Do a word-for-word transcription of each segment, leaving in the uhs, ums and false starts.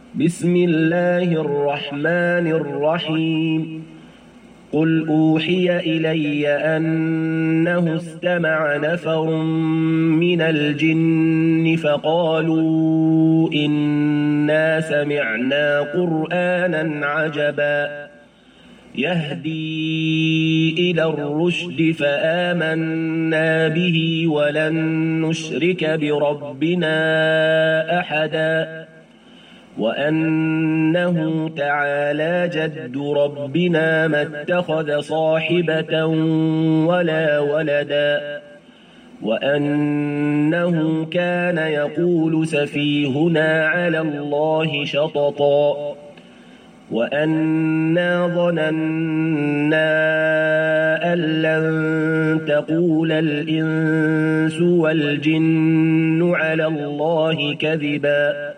بسم الله الرحمن الرحيم قل أوحي إلي أنه استمع نفر من الجن فقالوا إنا سمعنا قرآنا عجبا يهدي إلى الرشد فآمنا به ولن نشرك بربنا أحدا وأنه تعالى جد ربنا ما اتخذ صاحبة ولا ولدا وأنه كان يقول سفيهنا على الله شططا وأنا ظننا أن لن تقول الإنس والجن على الله كذبا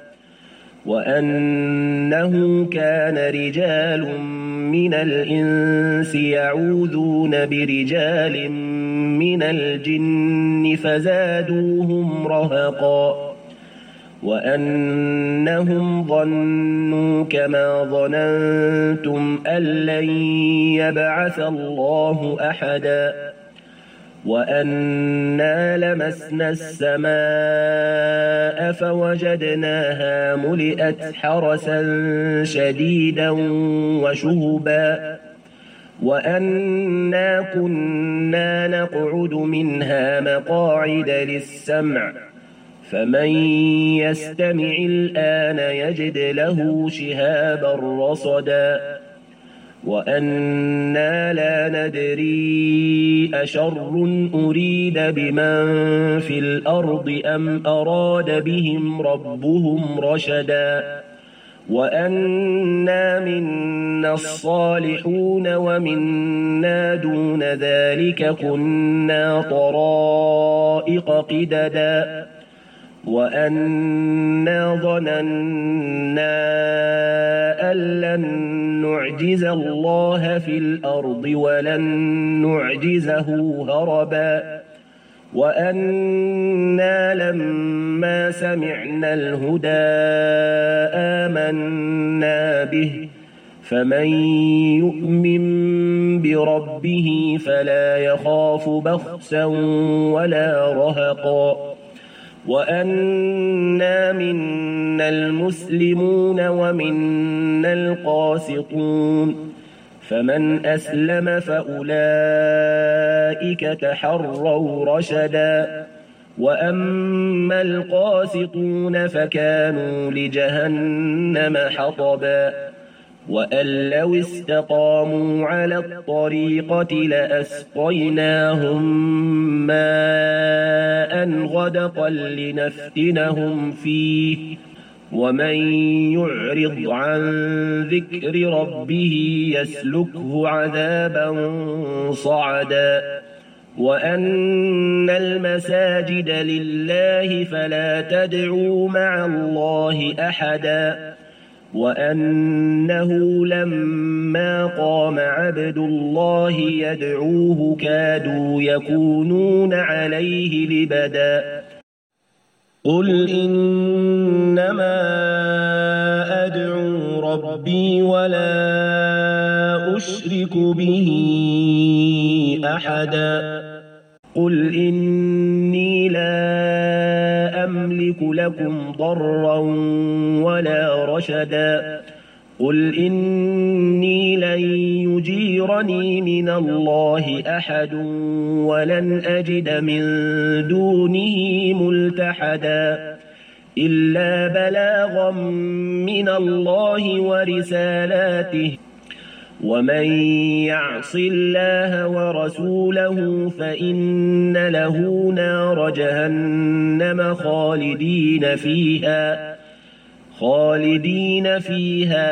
وأنه كان رجال من الإنس يعوذون برجال من الجن فزادوهم رهقا وأنهم ظنوا كما ظننتم أن لن يبعث الله أحدا وأنا لمسنا السماء فوجدناها ملئت حرسا شديدا وشهبا وأنا كنا نقعد منها مقاعد للسمع فمن يستمع الآن يجد له شهابا رصدا وأنا لا ندري أشر أريد بمن في الأرض أم أراد بهم ربهم رشدا وأنا منا الصالحون ومنا دون ذلك كنا طرائق قددا وأنا ظننا أن لن نعجز الله في الأرض ولن نعجزه هربا وأنا لما سمعنا الهدى آمنا به فمن يؤمن بربه فلا يخاف بخسا ولا رهقا وأنا منا المسلمون ومنا القاسطون فمن أسلم فأولئك تحروا رشدا وأما القاسطون فكانوا لجهنم حطبا وأن لو استقاموا على الطريقة لأسقيناهم ماء غدقا لنفتنهم فيه ومن يعرض عن ذكر ربه يسلكه عذابا صعدا وأن المساجد لله فلا تدعوا مع الله أحدا وأنه لما قام عبد الله يدعوه كادوا يكونون عليه لبدا قل إنما أدعو ربي ولا أشرك به أحدا قل إني لا أملك لكم ضرا ولا رشدا قل إني لن يجيرني من الله أحد ولن أجد من دونه ملتحدا إلا بلاغا من الله ورسالاته ومن يعص الله ورسوله فإن له نار جهنم خالدين فيها خالدين فيها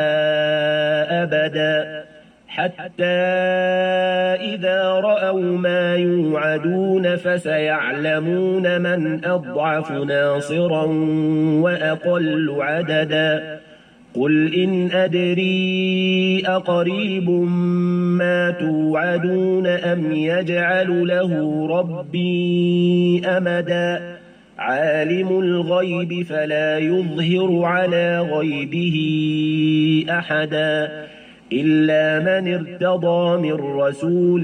أبدا حتى إذا رأوا ما يوعدون فسيعلمون من أضعف ناصرا وأقل عددا قل إن أدري أقريب ما توعدون أم يجعل له ربي أمدا عالم الغيب فلا يظهر على غيبه أحدا إلا من ارتضى من رسول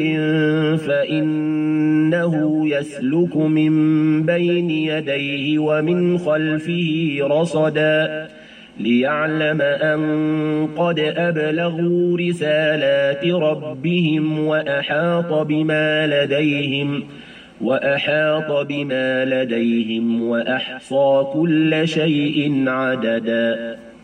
فإنه يسلك من بين يديه ومن خلفه رصدا ليعلم أن قد أبلغوا رسالات ربهم وأحاط بما لديهم وأحاط بما لديهم وأحصى كل شيء عددا.